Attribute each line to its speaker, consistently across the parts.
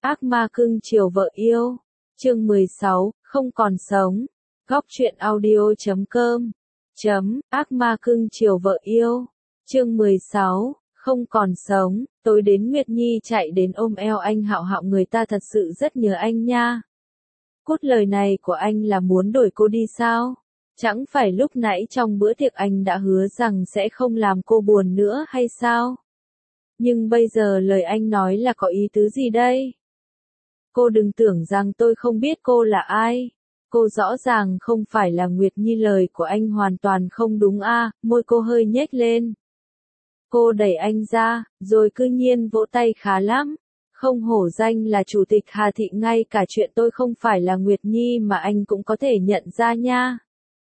Speaker 1: Ác ma cưng chiều vợ yêu. Chương 16, không còn sống. Góc truyện audio.com. Ác ma cưng chiều vợ yêu. Chương 16, không còn sống. Tối đến Nguyệt Nhi chạy đến ôm eo anh Hạo Hạo, người ta thật sự rất nhớ anh nha. Cốt lời này của anh là muốn đổi cô đi sao? Chẳng phải lúc nãy trong bữa tiệc anh đã hứa rằng sẽ không làm cô buồn nữa hay sao? Nhưng bây giờ lời anh nói là có ý tứ gì đây? Cô đừng tưởng rằng tôi không biết cô là ai. Cô rõ ràng không phải là Nguyệt Nhi, lời của anh hoàn toàn không đúng a. Môi cô hơi nhếch lên. Cô đẩy anh ra, rồi cư nhiên vỗ tay khá lắm. Không hổ danh là chủ tịch Hà Thị, ngay cả chuyện tôi không phải là Nguyệt Nhi mà anh cũng có thể nhận ra nha.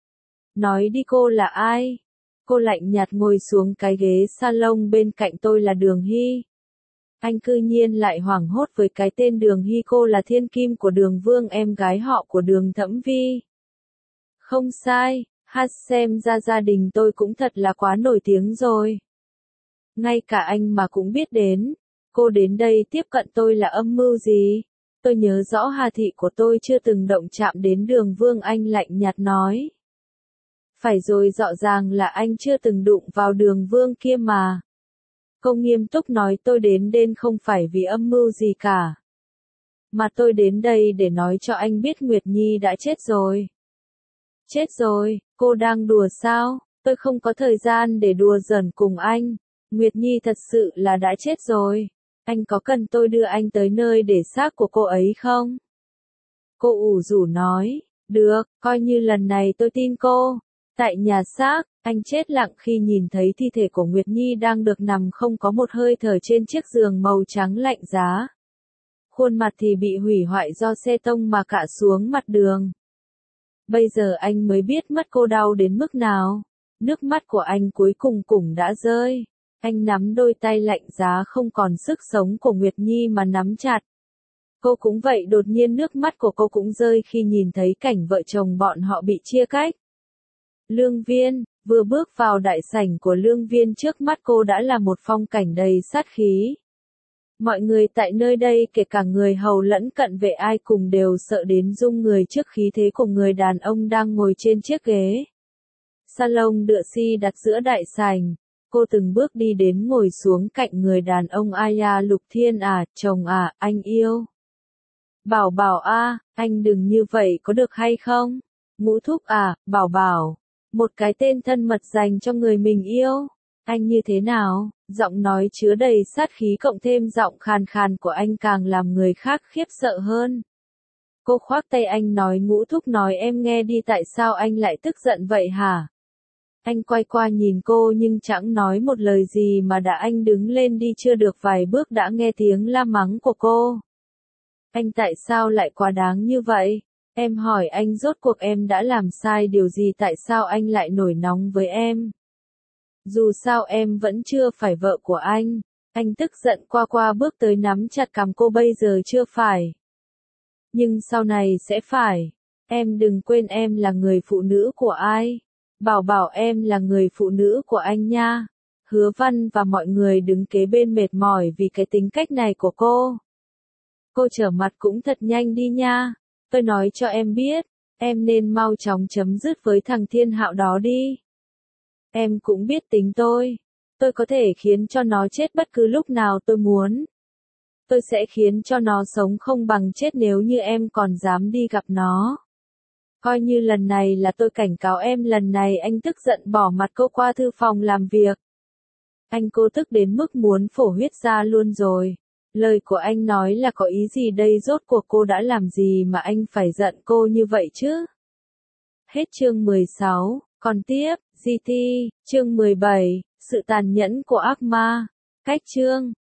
Speaker 1: Nói đi, cô là ai? Cô lạnh nhạt ngồi xuống cái ghế salon bên cạnh. Tôi là Đường Hy. Anh cư nhiên lại hoảng hốt với cái tên Đường Hy. Cô là thiên kim của Đường Vương, em gái họ của Đường Thẩm Vi. Không sai, xem ra gia đình tôi cũng thật là quá nổi tiếng rồi. Ngay cả anh mà cũng biết đến. Cô đến đây tiếp cận tôi là âm mưu gì? Tôi nhớ rõ Hà Thị của tôi chưa từng động chạm đến Đường Vương, anh lạnh nhạt nói. Phải rồi, rõ ràng là anh chưa từng đụng vào Đường Vương kia mà. Cô nghiêm túc nói, tôi đến không phải vì âm mưu gì cả. Mà tôi đến đây để nói cho anh biết Nguyệt Nhi đã chết rồi. Chết rồi? Cô đang đùa sao? Tôi không có thời gian để đùa giỡn cùng anh. Nguyệt Nhi thật sự là đã chết rồi. Anh có cần tôi đưa anh tới nơi để xác của cô ấy không? Cô ủ rũ nói. Được, coi như lần này tôi tin cô. Tại nhà xác, anh chết lặng khi nhìn thấy thi thể của Nguyệt Nhi đang được nằm không có một hơi thở trên chiếc giường màu trắng lạnh giá. Khuôn mặt thì bị hủy hoại do xe tông mà cạ xuống mặt đường. Bây giờ anh mới biết mất cô đau đến mức nào. Nước mắt của anh cuối cùng cũng đã rơi. Anh nắm đôi tay lạnh giá không còn sức sống của Nguyệt Nhi mà nắm chặt. Cô cũng vậy, đột nhiên nước mắt của cô cũng rơi khi nhìn thấy cảnh vợ chồng bọn họ bị chia cách. Lương Viên, vừa bước vào đại sảnh của Lương Viên, trước mắt cô đã là một phong cảnh đầy sát khí. Mọi người tại nơi đây, kể cả người hầu lẫn cận vệ, ai cùng đều sợ đến rung người trước khí thế của người đàn ông đang ngồi trên chiếc ghế salon đựa si đặt giữa đại sảnh. Cô từng bước đi đến ngồi xuống cạnh người đàn ông. Aya, Lục Thiên à, chồng à, anh yêu. Bảo Bảo a, anh đừng như vậy có được hay không? Ngũ thúc à, Bảo Bảo. Một cái tên thân mật dành cho người mình yêu. Anh như thế nào? Giọng nói chứa đầy sát khí cộng thêm giọng khàn khàn của anh càng làm người khác khiếp sợ hơn. Cô khoác tay anh nói, Ngũ thúc nói em nghe đi, tại sao anh lại tức giận vậy hả? Anh quay qua nhìn cô nhưng chẳng nói một lời gì mà đã anh đứng lên đi chưa được vài bước đã nghe tiếng la mắng của cô. Anh tại sao lại quá đáng như vậy? Em hỏi anh, rốt cuộc em đã làm sai điều gì, tại sao anh lại nổi nóng với em? Dù sao em vẫn chưa phải vợ của anh. Anh tức giận qua bước tới nắm chặt cằm cô, bây giờ chưa phải. Nhưng sau này sẽ phải. Em đừng quên em là người phụ nữ của ai. Bảo Bảo, em là người phụ nữ của anh nha. Hứa Văn và mọi người đứng kế bên mệt mỏi vì cái tính cách này của cô. Cô trở mặt cũng thật nhanh đi nha. Tôi nói cho em biết, em nên mau chóng chấm dứt với thằng Thiên Hạo đó đi. Em cũng biết tính tôi có thể khiến cho nó chết bất cứ lúc nào tôi muốn. Tôi sẽ khiến cho nó sống không bằng chết nếu như em còn dám đi gặp nó. Coi như lần này là tôi cảnh cáo em lần này. Anh tức giận bỏ mặt cô qua thư phòng làm việc. Anh cô tức đến mức muốn phổ huyết ra luôn rồi. Lời của anh nói là có ý gì đây, rốt cuộc cô đã làm gì mà anh phải giận cô như vậy chứ? Hết chương 16, còn tiếp, GT, chương 17, sự tàn nhẫn của ác ma. Cách chương.